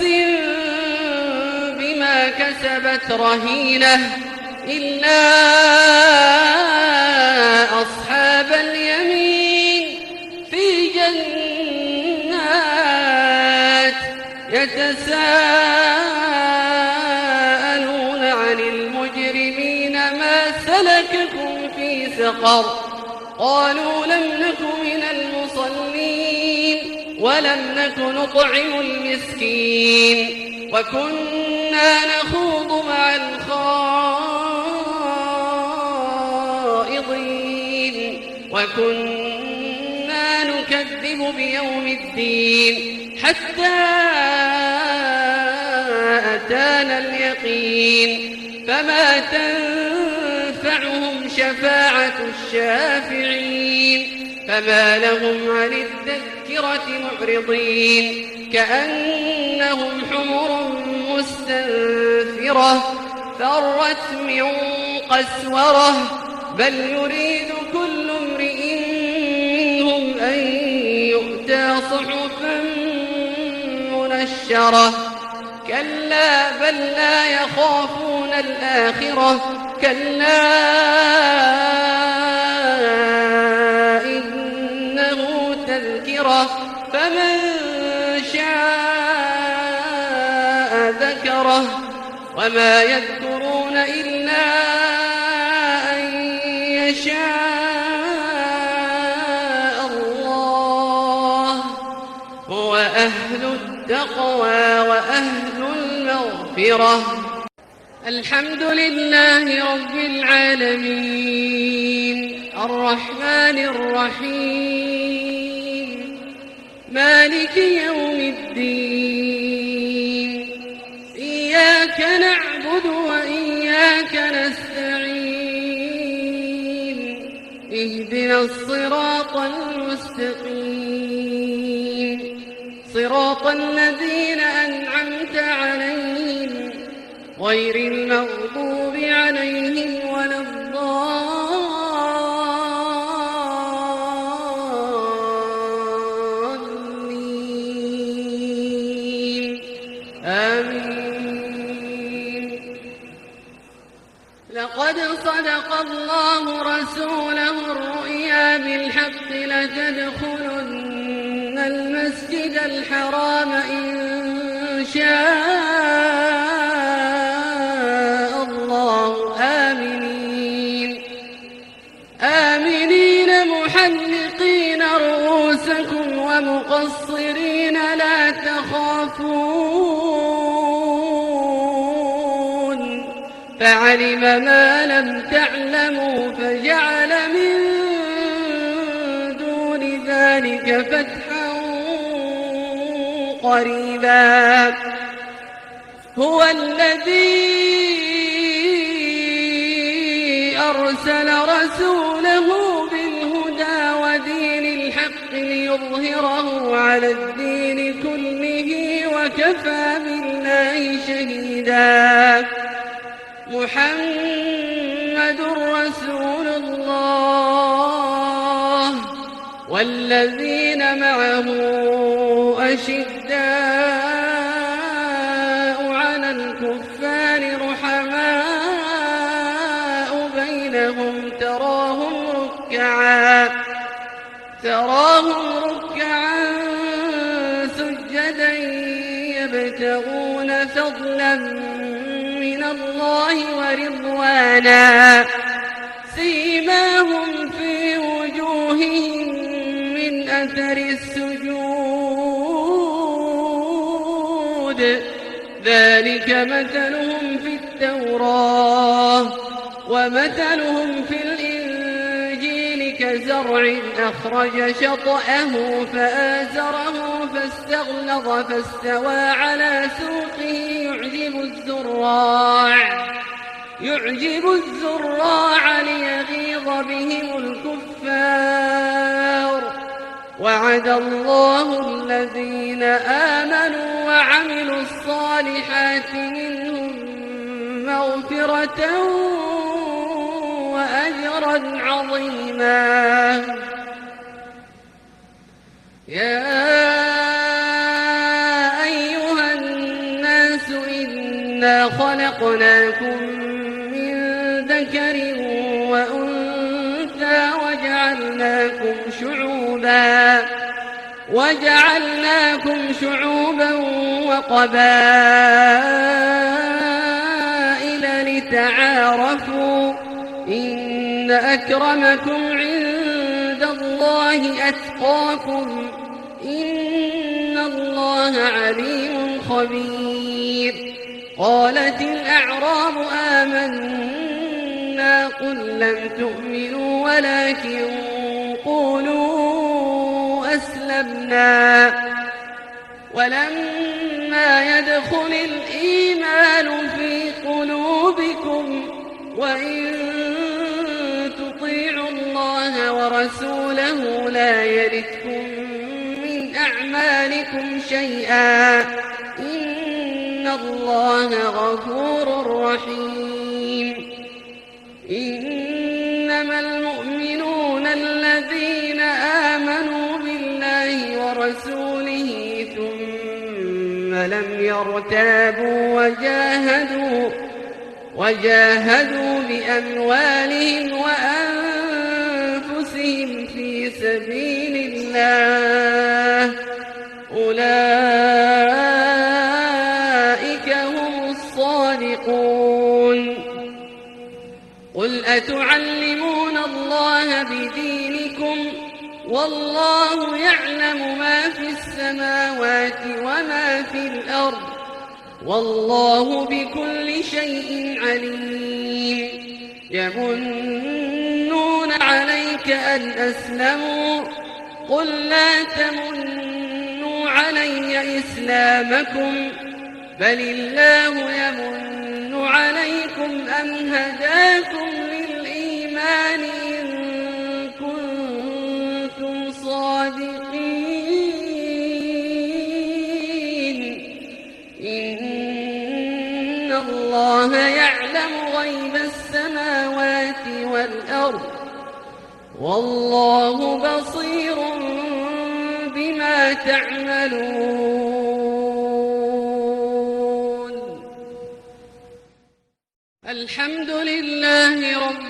بما كسبت رهينة إلا أصحاب اليمين في جنات يتساءلون عن المجرمين ما سلككم في سقر قالوا لم نك من المصلين ولم نك نطعم المسكين وكنا نخوض مع الخائضين وكنا نكذب بيوم الدين حتى أتانا اليقين فما تنفعهم شفاعة الشافعين فما لهم عن التذكرة معرضين كأنهم حمر مستنفرة فرت من قسورة بل يريد كل امرئ منهم أن يؤتى صحفا منشرة كلا بل لا يخافون الآخرة كلا إنه تذكرة فمن شاء ذكره وما يذكرون إلا أن يشاء الله هو أهل التقوى وأهل المغفرة. الحمد لله رب العالمين الرحمن الرحيم مالك يوم الدين إياك نعبد وإياك نستعين اهدنا الصراط المستقيم صراط الذين أنعمت عليهم غير المغضوب عليهم ولا الضالين آمين. لقد صدق الله رسوله الرؤيا بالحق لتدخلن المسجد الحرام إن شاء الله آمنين محلقين رؤوسكم ومقصرين لا تخافون فعلم ما لم تعلموا فجعل من دون ذلك فتحا قريبا. هو الذي أرسل رسوله بالهدى ودين الحق ليظهره على الدين كله وكفى بالله شهيدا. محمد رسول الله والذين معه أشداء على الكفار رحماء بينهم تراهم ركعا سجدا يبتغون فضلا من الله ورضوانا سيماهم في وجوههم من أثر السجود ذلك مثلهم في التوراة ومثلهم في الإنجيل كزرع أخرج شطأه فآزره فاستغلظ فاستوى على سوقه يعجب الزراع ليغيظ بهم الكفار. وعد الله الذين آمنوا وعملوا الصالحات منهم مغفرة وأجرا عظيما. يا أيها الناس إنا خلقناكم من ذكر وأنثى وجعلناكم شعوبا وقبائل لتعارفوا إن أكرمكم عند الله أتقاكم إن الله عليم خبير. قالت الأعراب آمنا قل لم تؤمنوا ولكن قولوا أسلمنا ولما يدخل الإيمان في قلوبكم وإن تطيعوا الله ورسوله لا يلتكم من أعمالكم شيئا إن الله غفور رحيم. إنما المؤمنون الذين آمنوا بالله ورسوله ثم لم يرتابوا وجاهدوا بأموالهم وأنفسهم في سبيل الله أولئك هم الصادقون. قل أتعلمون الله بدينكم والله يعلم ما في السماوات وما في الأرض والله بكل شيء عليم. يمنون عليك أن أسلموا قل لا تمنوا علي إسلامكم بل الله يمن عليكم أن هداكم للإيمان إن كنتم صادقين. الله يعلم غيب السماوات والأرض والله بصير بما تعملون. الحمد لله رب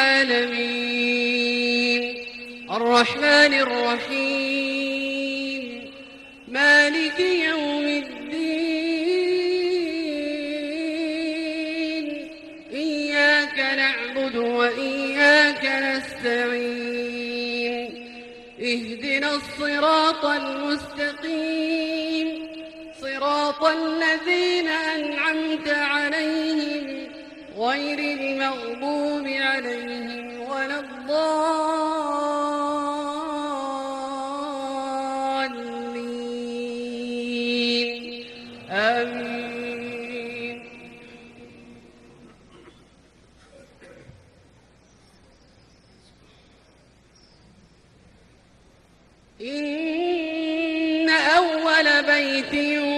العالمين الرحمن الرحيم مالك يوم الدين إياك نعبد وإياك نستعين اهدنا الصراط المستقيم صراط الذين أنعمت عليهم غير المغضوب عليهم ولا الضالين آمين. إن أول بيت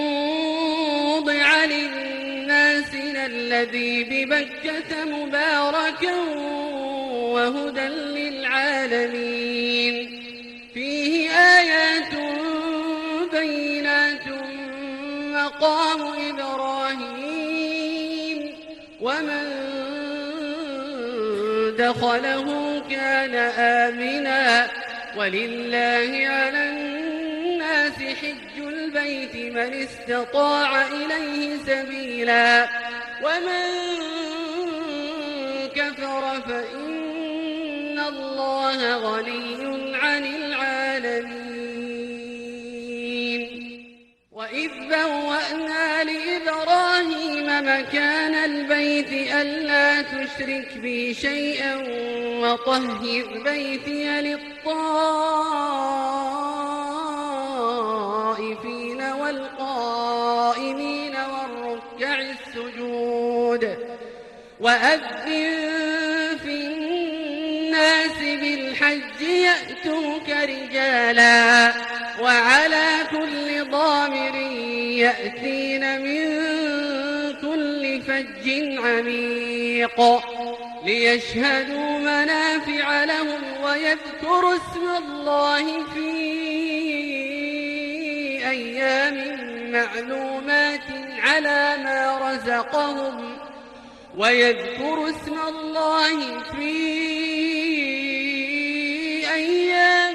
وضع للناس الذي ببكة مباركا وهدى للعالمين فيه آيات بينات مقام إبراهيم ومن دخله كان آمنا ولله على الناس حج البيت من استطاع إليه سبيلا ومن كفر فإن الله غني عن العالمين. وإذ بوأنا لإبراهيم مكان البيت ألا تشرك بي شيئا وطهر بيتي للطائفين والقائمين والركع السجود وأذن في الناس بالحج يأتوك رجالا وعلى كل ضامر يأتين من كل فج عميق ليشهدوا منافع لهم ويذكروا اسم الله في أيام معلومات على ما رزقهم ويذكروا اسم الله في أيام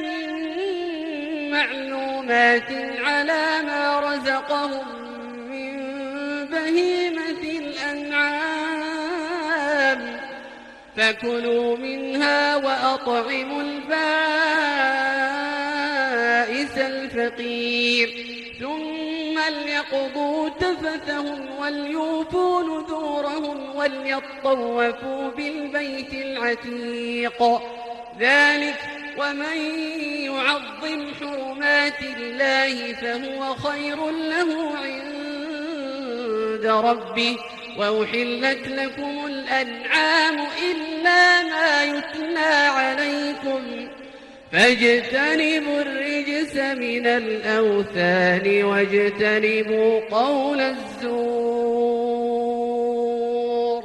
معلومات على ما رزقهم من بهيمة الأنعام فكلوا منها وأطعموا البائس الفقير ثم ليقضوا تفثهم وليوفوا نذورهم وليطوفوا بالبيت العتيق ذلك ومن يعظم حرمات الله فهو خير له عند ربه وأحلت لكم الأنعام إلا ما يتلى عليكم فاجتنبوا الرجس من الأوثان واجتنبوا قول الزور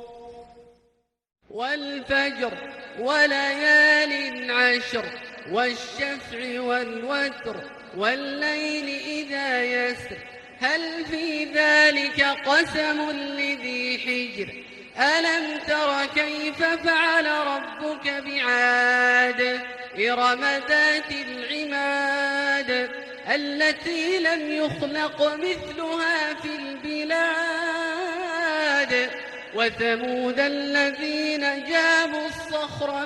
والفجر وليال عشر والشفع والوتر والليل إذا يسر هل في ذلك قسم لذي حجر ألم تر كيف فعل ربك بعاد إرم ذات العماد التي لم يخلق مثلها في البلاد وثمود الذين جابوا الصخر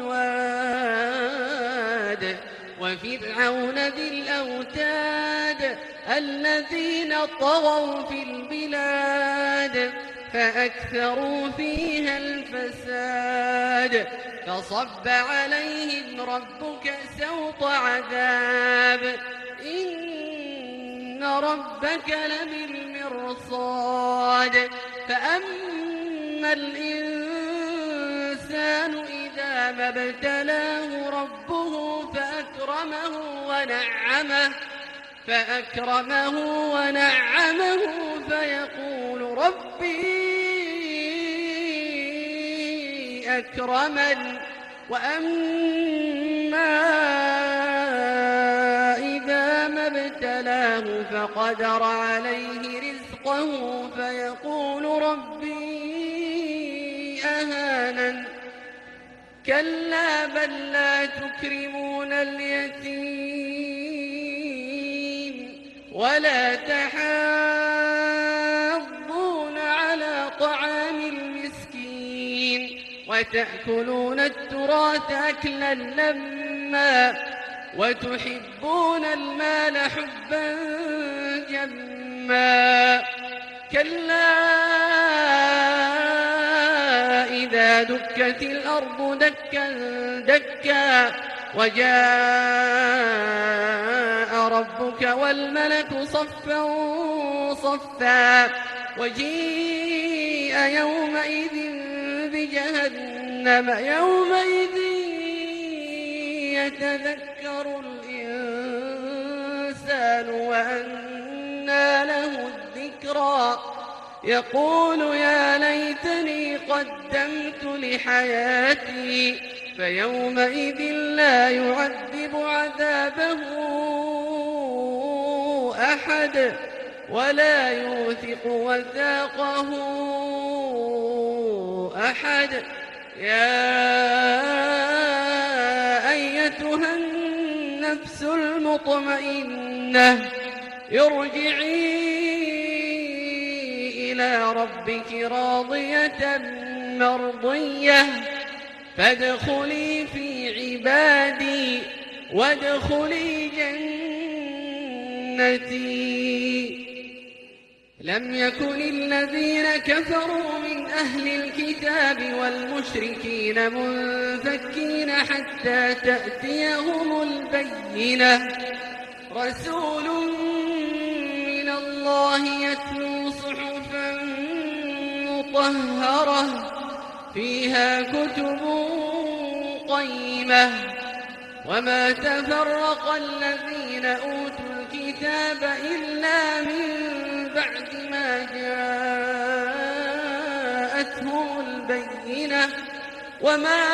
بالواد وفرعون ذي الأوتاد الذين طغوا في البلاد فأكثروا فيها الفساد فصب عليهم ربك سوط عذاب إن ربك لبالمرصاد فأما الإنسان إذا ما ابتلاه ربه فأكرمه ونعمه فأكرمه ونعمه فيقول ربي أكرمن. وأما إذا ما ابتلاه فقدر عليه رزقه فيقول ربي أهانن. كلا بل لا تكرمون اليتيم ولا تحاضون على طعام المسكين وتأكلون التراث أكلا لما وتحبون المال حبا جما. كلا إذا دكت الأرض دكا دكا وجاء ربك والملك صفا صفا وجيء يومئذ بجهنم يومئذ يتذكر الإنسان وأنى له الذكرى يقول يا ليتني قدمت لحياتي فيومئذ لا يعذب عذابه أحد ولا يوثق وثاقه أحد. يا أيتها النفس المطمئنة ارجعي إلى ربك راضية مرضية فادخلي في عبادي وادخلي جنتي. لم يكن الذين كفروا من أهل الكتاب والمشركين منفكين حتى تأتيهم البينة. رسول من الله يتلو صحفا مطهرة فيها كتب قيمة. وما تفرق الذين أوتوا الكتاب إلا من بعد ما جاءتهم البينة وما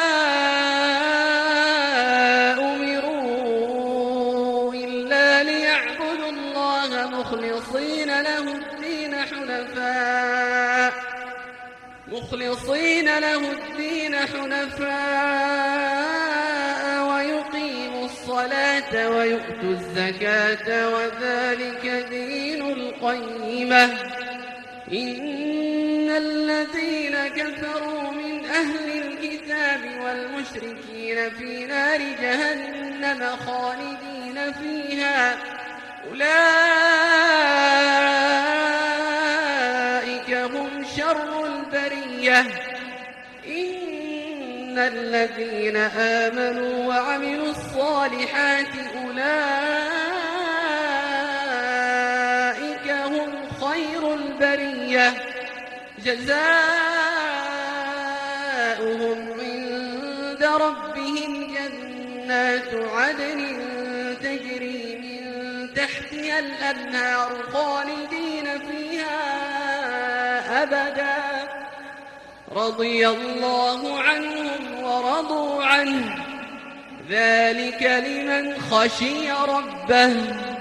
أمروا إلا ليعبدوا الله مخلصين له الدين حنفاء ويقيموا الصلاة ويؤتوا الزكاة وذلك دين القيمة. إن الذين كفروا من أهل الكتاب والمشركين في نار جهنم خالدين فيها أولئك هم شر البرية. إن الذين آمنوا وعملوا الصالحات أولئك هم خير البرية جزاؤهم عند ربهم جنات عدن تجري من تحتها الأنهار خالدين فيها أبدا رضي الله عنهم ورضوا عنه ذلك لمن خشي ربه.